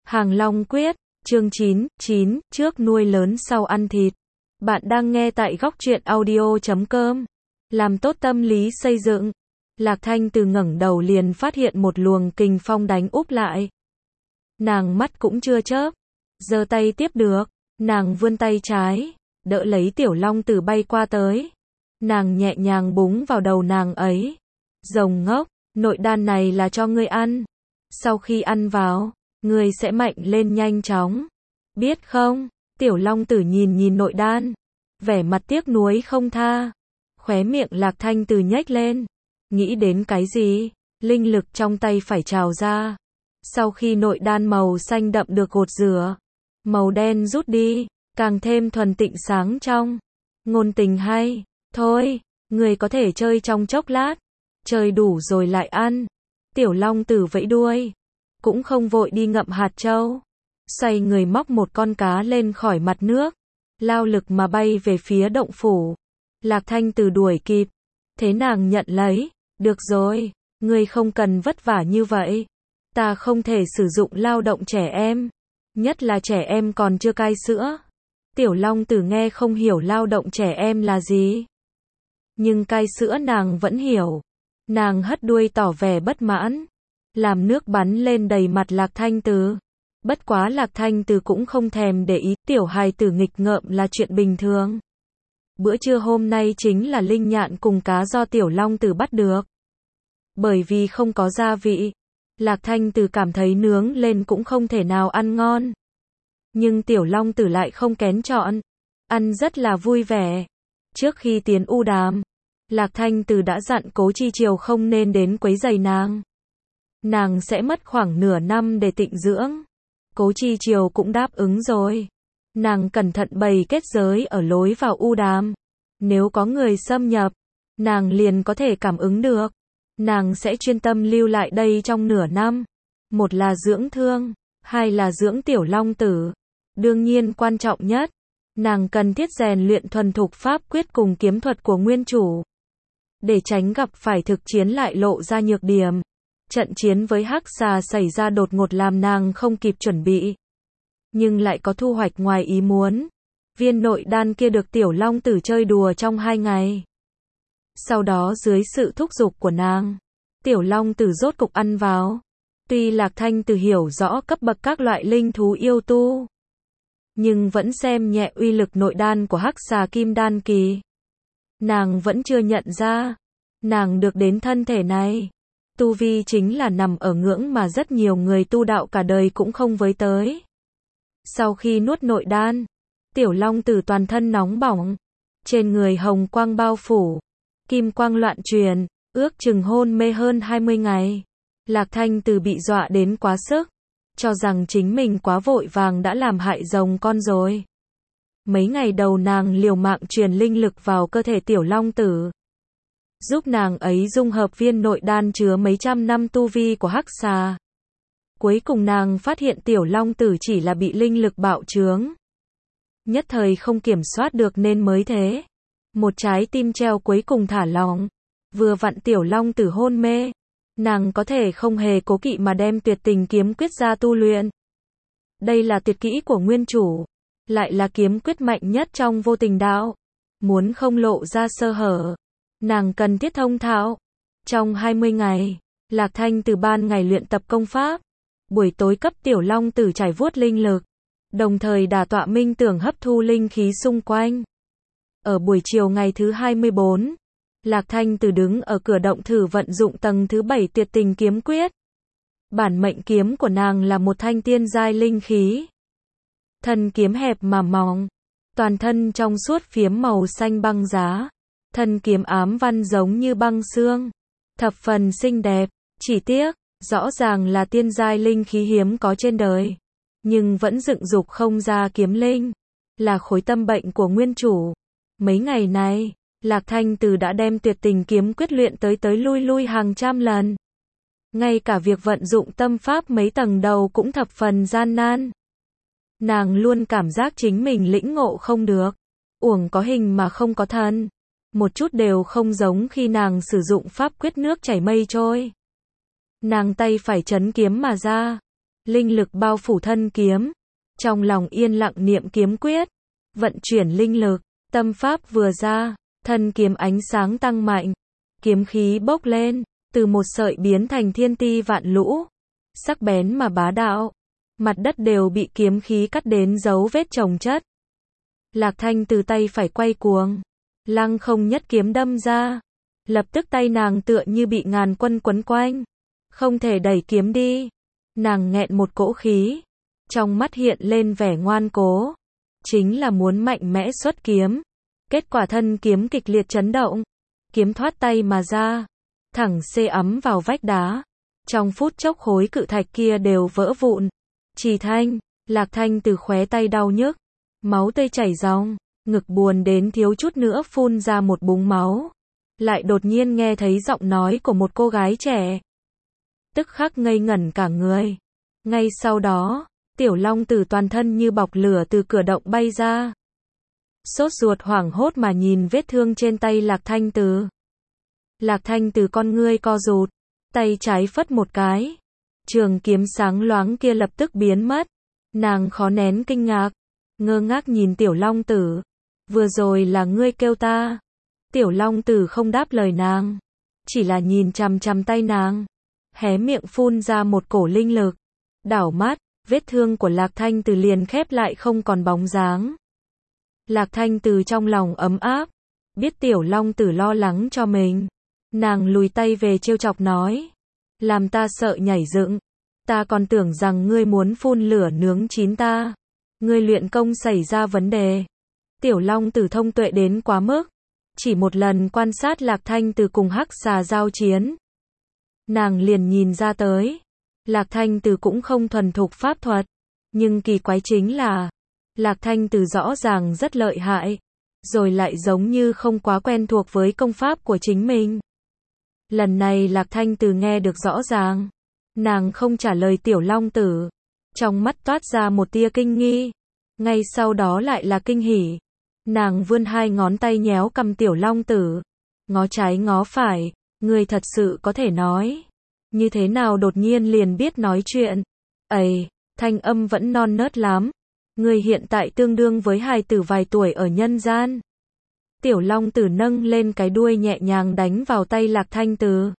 Hàng Long Quyết, chương 9, trước nuôi lớn sau ăn thịt. Bạn đang nghe tại góc truyện audio.com. Làm tốt tâm lý xây dựng. Lạc Thanh từ ngẩng đầu liền phát hiện một luồng kình phong đánh úp lại. Nàng mắt cũng chưa chớp, giơ tay tiếp được, nàng vươn tay trái, đỡ lấy Tiểu Long Tử bay qua tới. Nàng nhẹ nhàng búng vào đầu nàng ấy. Rồng ngốc, nội đan này là cho ngươi ăn. Sau khi ăn vào, ngươi sẽ mạnh lên nhanh chóng. Biết không? Tiểu Long Tử nhìn nội đan, vẻ mặt tiếc nuối không tha. Khóe miệng Lạc Thanh từ nhếch lên. Nghĩ đến cái gì? Linh lực trong tay phải trào ra. Sau khi nội đan màu xanh đậm được gột rửa, màu đen rút đi, càng thêm thuần tịnh sáng trong. Ngôn tình hay. Thôi, người có thể chơi trong chốc lát. Chơi đủ rồi lại ăn. Tiểu Long Tử vẫy đuôi. Cũng không vội đi ngậm hạt châu. Xoay người móc một con cá lên khỏi mặt nước. Lao lực mà bay về phía động phủ. Lạc Thanh từ đuổi kịp. Thế nàng nhận lấy. Được rồi, ngươi không cần vất vả như vậy. Ta không thể sử dụng lao động trẻ em. Nhất là trẻ em còn chưa cai sữa. Tiểu Long Tử nghe không hiểu lao động trẻ em là gì. Nhưng cai sữa nàng vẫn hiểu. Nàng hất đuôi tỏ vẻ bất mãn. Làm nước bắn lên đầy mặt Lạc Thanh Từ. Bất quá Lạc Thanh Từ cũng không thèm để ý, tiểu hài tử nghịch ngợm là chuyện bình thường. Bữa trưa hôm nay chính là linh nhạn cùng cá do Tiểu Long Tử bắt được. Bởi vì không có gia vị, Lạc Thanh Từ cảm thấy nướng lên cũng không thể nào ăn ngon. Nhưng Tiểu Long Tử lại không kén chọn, ăn rất là vui vẻ. Trước khi tiến u đàm, Lạc Thanh Từ đã dặn Cố Chi Triều không nên đến quấy rầy nàng. Nàng sẽ mất khoảng nửa năm để tịnh dưỡng. Cố Chi Triều cũng đáp ứng rồi. Nàng cẩn thận bày kết giới ở lối vào u đàm. Nếu có người xâm nhập, nàng liền có thể cảm ứng được. Nàng sẽ chuyên tâm lưu lại đây trong nửa năm. Một là dưỡng thương, hai là dưỡng Tiểu Long Tử. Đương nhiên quan trọng nhất, nàng cần thiết rèn luyện thuần thục pháp quyết cùng kiếm thuật của nguyên chủ. Để tránh gặp phải thực chiến lại lộ ra nhược điểm. Trận chiến với Hắc Xà xảy ra đột ngột làm nàng không kịp chuẩn bị. Nhưng lại có thu hoạch ngoài ý muốn. Viên nội đan kia được Tiểu Long Tử chơi đùa trong 2 ngày. Sau đó dưới sự thúc giục của nàng, Tiểu Long Tử rốt cục ăn vào. Tuy Lạc Thanh Từ hiểu rõ cấp bậc các loại linh thú yêu tu, nhưng vẫn xem nhẹ uy lực nội đan của Hắc Xà Kim Đan Kỳ. Nàng vẫn chưa nhận ra, nàng được đến thân thể này. Tu vi chính là nằm ở ngưỡng mà rất nhiều người tu đạo cả đời cũng không với tới. Sau khi nuốt nội đan, Tiểu Long Tử toàn thân nóng bỏng, trên người hồng quang bao phủ, kim quang loạn truyền, ước chừng hôn mê hơn 20 ngày. Lạc Thanh Từ bị dọa đến quá sức, cho rằng chính mình quá vội vàng đã làm hại rồng con rồi. Mấy ngày đầu nàng liều mạng truyền linh lực vào cơ thể Tiểu Long Tử, giúp nàng ấy dung hợp viên nội đan chứa mấy trăm năm tu vi của Hắc Xà. Cuối cùng nàng phát hiện Tiểu Long Tử chỉ là bị linh lực bạo chướng. Nhất thời không kiểm soát được nên mới thế. Một trái tim treo cuối cùng thả lỏng. Vừa vặn Tiểu Long Tử hôn mê. Nàng có thể không hề cố kỵ mà đem tuyệt tình kiếm quyết ra tu luyện. Đây là tuyệt kỹ của nguyên chủ. Lại là kiếm quyết mạnh nhất trong vô tình đạo. Muốn không lộ ra sơ hở, nàng cần thiết thông thạo. Trong 20 ngày, Lạc Thanh từ ban ngày luyện tập công pháp. Buổi tối cấp Tiểu Long Tử trải vuốt linh lực. Đồng thời đả tọa minh tưởng hấp thu linh khí xung quanh. Ở buổi chiều ngày thứ 24, Lạc Thanh từ đứng ở cửa động thử vận dụng tầng thứ 7 tuyệt tình kiếm quyết. Bản mệnh kiếm của nàng là một thanh tiên giai linh khí. Thân kiếm hẹp mà mỏng, toàn thân trong suốt phiếm màu xanh băng giá. Thân kiếm ám văn giống như băng xương, thập phần xinh đẹp. Chỉ tiếc, rõ ràng là tiên giai linh khí hiếm có trên đời, nhưng vẫn dựng dục không ra kiếm linh, là khối tâm bệnh của nguyên chủ. Mấy ngày này, Lạc Thanh Từ đã đem tuyệt tình kiếm quyết luyện tới lui hàng trăm lần. Ngay cả việc vận dụng tâm pháp mấy tầng đầu cũng thập phần gian nan. Nàng luôn cảm giác chính mình lĩnh ngộ không được. Uổng có hình mà không có thân. Một chút đều không giống khi nàng sử dụng pháp quyết nước chảy mây trôi. Nàng tay phải chấn kiếm mà ra. linh lực bao phủ thân kiếm, trong lòng yên lặng niệm kiếm quyết, vận chuyển linh lực, tâm pháp vừa ra, thân kiếm ánh sáng tăng mạnh, kiếm khí bốc lên, từ một sợi biến thành thiên ti vạn lũ, sắc bén mà bá đạo, mặt đất đều bị kiếm khí cắt đến dấu vết chồng chất. Lạc Thanh từ tay phải quay cuồng, lăng không nhất kiếm đâm ra, lập tức tay nàng tựa như bị ngàn quân quấn quanh, không thể đẩy kiếm đi. Nàng nghẹn một cỗ khí, trong mắt hiện lên vẻ ngoan cố, chính là muốn mạnh mẽ xuất kiếm. Kết quả thân kiếm kịch liệt chấn động, kiếm thoát tay mà ra, thẳng xê ấm vào vách đá. Trong phút chốc khối cự thạch kia đều vỡ vụn. Trì Thanh, Lạc Thanh từ khóe tay đau nhức, máu tươi chảy ròng, ngực buồn đến thiếu chút nữa phun ra một búng máu. Lại đột nhiên nghe thấy giọng nói của một cô gái trẻ. Tức khắc ngây ngẩn cả người. Ngay sau đó, Tiểu Long Tử toàn thân như bọc lửa từ cửa động bay ra. Sốt ruột hoảng hốt mà nhìn vết thương trên tay Lạc Thanh Từ. Lạc Thanh Từ con ngươi co rụt, tay trái phất một cái. Trường kiếm sáng loáng kia lập tức biến mất. Nàng khó nén kinh ngạc, ngơ ngác nhìn Tiểu Long Tử. Vừa rồi là ngươi kêu ta. Tiểu Long Tử không đáp lời nàng, chỉ là nhìn chằm chằm tay nàng, hé miệng phun ra một cổ linh lực. Đảo mắt, vết thương của Lạc Thanh Từ liền khép lại không còn bóng dáng. Lạc Thanh Từ trong lòng ấm áp, biết Tiểu Long Tử lo lắng cho mình. Nàng lùi tay về trêu chọc nói, làm ta sợ nhảy dựng. Ta còn tưởng rằng ngươi muốn phun lửa nướng chín ta. Ngươi luyện công xảy ra vấn đề. Tiểu Long Tử thông tuệ đến quá mức, chỉ một lần quan sát Lạc Thanh Từ cùng hắc xà giao chiến, nàng liền nhìn ra tới. Lạc Thanh Từ cũng không thuần thục pháp thuật, nhưng kỳ quái chính là Lạc Thanh Từ rõ ràng rất lợi hại, rồi lại giống như không quá quen thuộc với công pháp của chính mình. Lần này Lạc Thanh Từ nghe được rõ ràng, nàng không trả lời Tiểu Long Tử, trong mắt toát ra một tia kinh nghi, ngay sau đó lại là kinh hỉ. Nàng vươn hai ngón tay nhéo cằm Tiểu Long Tử, ngó trái ngó phải, ngươi thật sự có thể nói, như thế nào đột nhiên liền biết nói chuyện. Ây, thanh âm vẫn non nớt lắm, ngươi hiện tại tương đương với hài tử vài tuổi ở nhân gian. Tiểu Long Tử nâng lên cái đuôi nhẹ nhàng đánh vào tay Lạc Thanh Từ,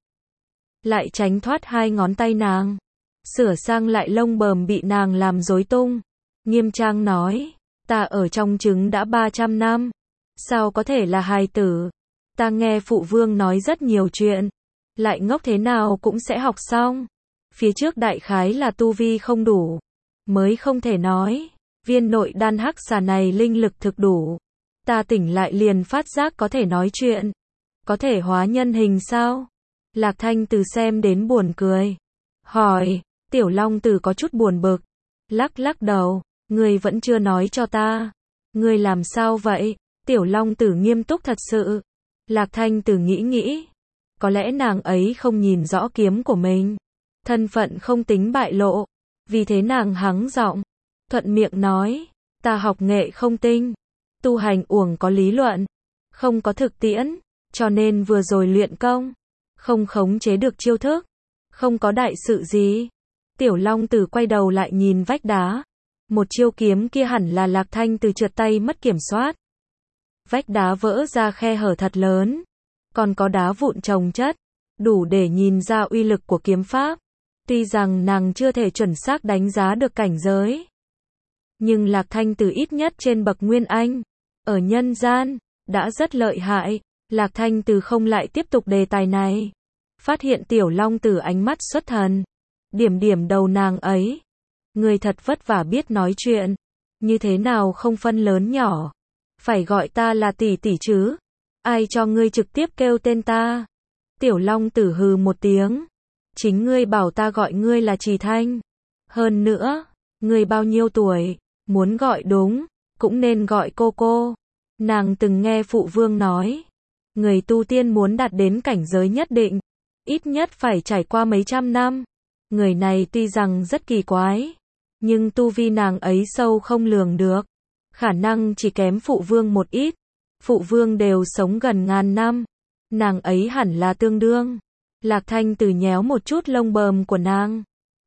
lại tránh thoát hai ngón tay nàng, sửa sang lại lông bờm bị nàng làm rối tung, nghiêm trang nói, ta ở trong trứng đã 300 năm, sao có thể là hài tử? Ta nghe phụ vương nói rất nhiều chuyện, lại ngốc thế nào cũng sẽ học xong. Phía trước đại khái là tu vi không đủ, mới không thể nói. Viên nội đan hắc xà này linh lực thực đủ, ta tỉnh lại liền phát giác có thể nói chuyện, có thể hóa nhân hình sao? Lạc Thanh Từ xem đến buồn cười, hỏi. Tiểu Long Tử có chút buồn bực, lắc lắc đầu, ngươi vẫn chưa nói cho ta, ngươi làm sao vậy? Tiểu Long Tử nghiêm túc thật sự. Lạc Thanh Từ nghĩ nghĩ, có lẽ nàng ấy không nhìn rõ kiếm của mình, thân phận không tính bại lộ, vì thế nàng hắng giọng, thuận miệng nói, ta học nghệ không tinh, tu hành uổng có lý luận, không có thực tiễn, cho nên vừa rồi luyện công, không khống chế được chiêu thức, không có đại sự gì. Tiểu Long Tử quay đầu lại nhìn vách đá, một chiêu kiếm kia hẳn là Lạc Thanh Từ trượt tay mất kiểm soát. Vách đá vỡ ra khe hở thật lớn, còn có đá vụn chồng chất, đủ để nhìn ra uy lực của kiếm pháp. Tuy rằng nàng chưa thể chuẩn xác đánh giá được cảnh giới, nhưng Lạc Thanh Từ ít nhất trên bậc Nguyên Anh, ở nhân gian, đã rất lợi hại. Lạc Thanh Từ không lại tiếp tục đề tài này, phát hiện Tiểu Long Tử ánh mắt xuất thần, điểm điểm đầu nàng ấy. Người thật vất vả biết nói chuyện, như thế nào không phân lớn nhỏ, phải gọi ta là tỷ tỷ chứ, ai cho ngươi trực tiếp kêu tên ta? Tiểu Long Tử hừ một tiếng, chính ngươi bảo ta gọi ngươi là Trì Thanh, hơn nữa, ngươi bao nhiêu tuổi, muốn gọi đúng, cũng nên gọi cô cô. Nàng từng nghe phụ vương nói, người tu tiên muốn đạt đến cảnh giới nhất định, ít nhất phải trải qua mấy trăm năm. Người này tuy rằng rất kỳ quái, nhưng tu vi nàng ấy sâu không lường được, khả năng chỉ kém phụ vương một ít. Phụ vương đều sống gần ngàn năm, nàng ấy hẳn là tương đương. Lạc Thanh Từ nhéo một chút lông bờm của nàng,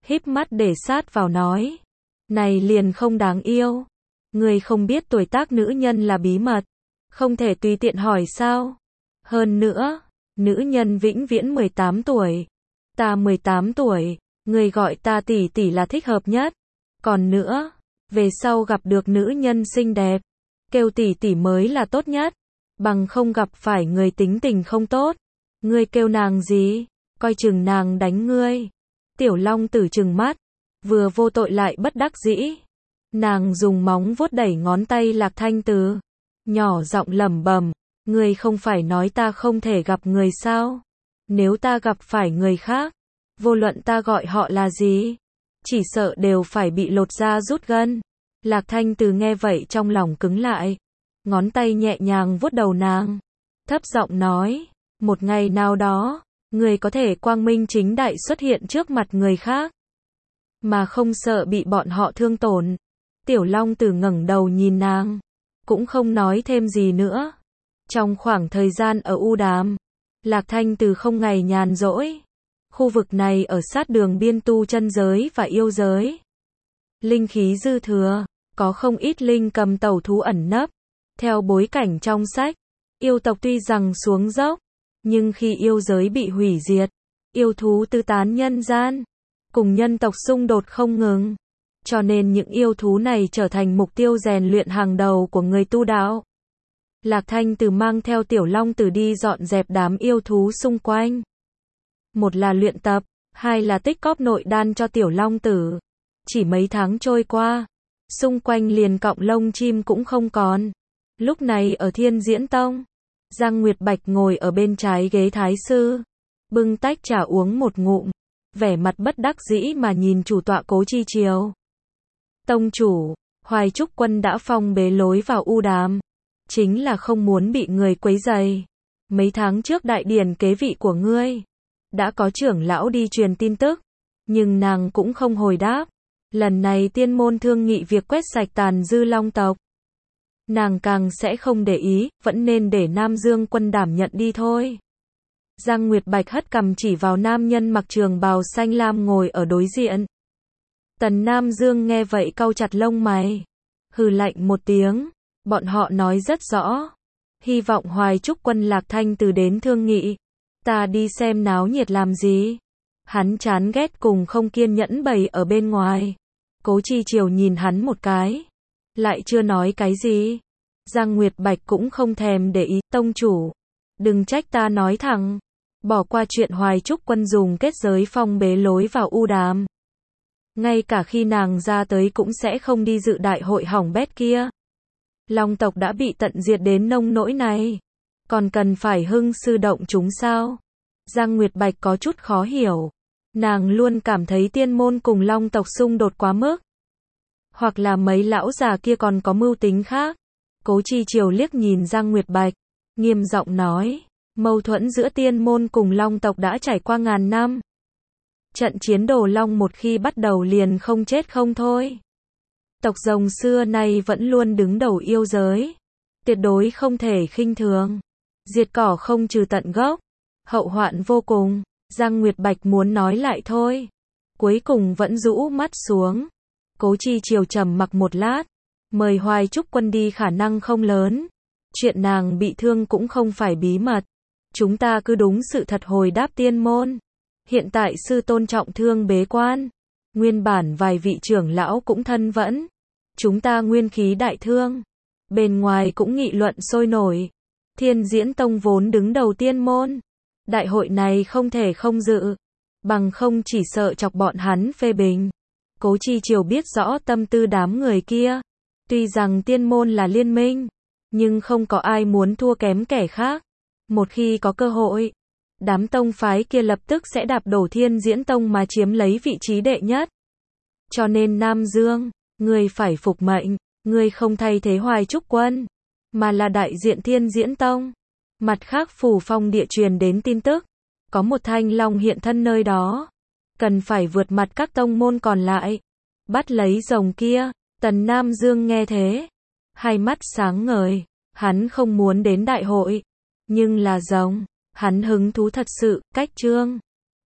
híp mắt để sát vào nói. Này liền không đáng yêu. Ngươi không biết tuổi tác nữ nhân là bí mật. Không thể tùy tiện hỏi sao. Hơn nữa, nữ nhân vĩnh viễn 18 tuổi. Ta 18 tuổi, ngươi gọi ta tỷ tỷ là thích hợp nhất. Còn nữa, về sau gặp được nữ nhân xinh đẹp, kêu tỷ tỷ mới là tốt nhất. Bằng không gặp phải người tính tình không tốt. Ngươi kêu nàng gì? Coi chừng nàng đánh ngươi. Tiểu Long Tử trừng mắt, vừa vô tội lại bất đắc dĩ. Nàng dùng móng vuốt đẩy ngón tay Lạc Thanh Từ, nhỏ giọng lẩm bẩm, ngươi không phải nói ta không thể gặp người sao? Nếu ta gặp phải người khác, vô luận ta gọi họ là gì, chỉ sợ đều phải bị lột da rút gân. Lạc Thanh Từ nghe vậy trong lòng cứng lại, ngón tay nhẹ nhàng vuốt đầu nàng, thấp giọng nói, một ngày nào đó, người có thể quang minh chính đại xuất hiện trước mặt người khác, mà không sợ bị bọn họ thương tổn. Tiểu Long Tử ngẩng đầu nhìn nàng, cũng không nói thêm gì nữa. Trong khoảng thời gian ở U Đàm, Lạc Thanh Từ không ngày nhàn rỗi. Khu vực này ở sát đường biên tu chân giới và yêu giới. Linh khí dư thừa, có không ít linh cầm tẩu thú ẩn nấp. Theo bối cảnh trong sách, yêu tộc tuy rằng xuống dốc, nhưng khi yêu giới bị hủy diệt, yêu thú tứ tán nhân gian, cùng nhân tộc xung đột không ngừng. Cho nên những yêu thú này trở thành mục tiêu rèn luyện hàng đầu của người tu đạo. Lạc Thanh Từ mang theo Tiểu Long Tử đi dọn dẹp đám yêu thú xung quanh. Một là luyện tập, hai là tích cóp nội đan cho Tiểu Long Tử. Chỉ mấy tháng trôi qua, xung quanh liền cọng lông chim cũng không còn. Lúc này ở Thiên Diễn Tông, Giang Nguyệt Bạch ngồi ở bên trái ghế thái sư, bưng tách trà uống một ngụm, vẻ mặt bất đắc dĩ mà nhìn chủ tọa Cố Chi Triều. Tông chủ, Hoài Trúc Quân đã phong bế lối vào U Đàm, chính là không muốn bị người quấy rầy. Mấy tháng trước đại điển kế vị của ngươi, đã có trưởng lão đi truyền tin tức, nhưng nàng cũng không hồi đáp. Lần này tiên môn thương nghị việc quét sạch tàn dư long tộc, nàng càng sẽ không để ý, vẫn nên để Nam Dương Quân đảm nhận đi thôi. Giang Nguyệt Bạch hất cằm chỉ vào nam nhân mặc trường bào xanh lam ngồi ở đối diện. Tần Nam Dương nghe vậy cau chặt lông mày, hừ lạnh một tiếng, bọn họ nói rất rõ, hy vọng Hoài Trúc Quân Lạc Thanh Từ đến thương nghị, ta đi xem náo nhiệt làm gì. Hắn chán ghét cùng không kiên nhẫn bày ở bên ngoài. Cố Chi Triều nhìn hắn một cái, lại chưa nói cái gì. Giang Nguyệt Bạch cũng không thèm để ý. Tông chủ, đừng trách ta nói thẳng, bỏ qua chuyện Hoài Trúc Quân dùng kết giới phong bế lối vào U Đàm. Ngay cả khi nàng ra tới cũng sẽ không đi dự đại hội hỏng bét kia. Long tộc đã bị tận diệt đến nông nỗi này, còn cần phải hưng sư động chúng sao? Giang Nguyệt Bạch có chút khó hiểu. Nàng luôn cảm thấy tiên môn cùng long tộc xung đột quá mức. Hoặc là mấy lão già kia còn có mưu tính khác. Cố Chi Triều liếc nhìn Giang Nguyệt Bạch, nghiêm giọng nói, mâu thuẫn giữa tiên môn cùng long tộc đã trải qua ngàn năm. Trận chiến Đồ Long một khi bắt đầu liền không chết không thôi. Tộc rồng xưa nay vẫn luôn đứng đầu yêu giới, tuyệt đối không thể khinh thường. Diệt cỏ không trừ tận gốc, hậu hoạn vô cùng. Giang Nguyệt Bạch muốn nói lại thôi, cuối cùng vẫn rũ mắt xuống. Cố Chi Triều trầm mặc một lát, mời Hoài Trúc Quân đi khả năng không lớn. Chuyện nàng bị thương cũng không phải bí mật. Chúng ta cứ đúng sự thật hồi đáp tiên môn. Hiện tại sư tôn trọng thương bế quan, nguyên bản vài vị trưởng lão cũng thân vẫn. Chúng ta nguyên khí đại thương, bên ngoài cũng nghị luận sôi nổi. Thiên Diễn Tông vốn đứng đầu tiên môn, đại hội này không thể không dự, bằng không chỉ sợ chọc bọn hắn phê bình. Cố Chi Triều biết rõ tâm tư đám người kia, tuy rằng tiên môn là liên minh, nhưng không có ai muốn thua kém kẻ khác. Một khi có cơ hội, đám tông phái kia lập tức sẽ đạp đổ Thiên Diễn Tông mà chiếm lấy vị trí đệ nhất. Cho nên Nam Dương, ngươi phải phục mệnh, ngươi không thay thế Hoài Trúc Quân, mà là đại diện Thiên Diễn Tông. Mặt khác Phủ Phong địa truyền đến tin tức, có một thanh long hiện thân nơi đó, cần phải vượt mặt các tông môn còn lại, bắt lấy rồng kia. Tần Nam Dương nghe thế, hai mắt sáng ngời, hắn không muốn đến đại hội, nhưng là rồng, hắn hứng thú thật sự. Cách chương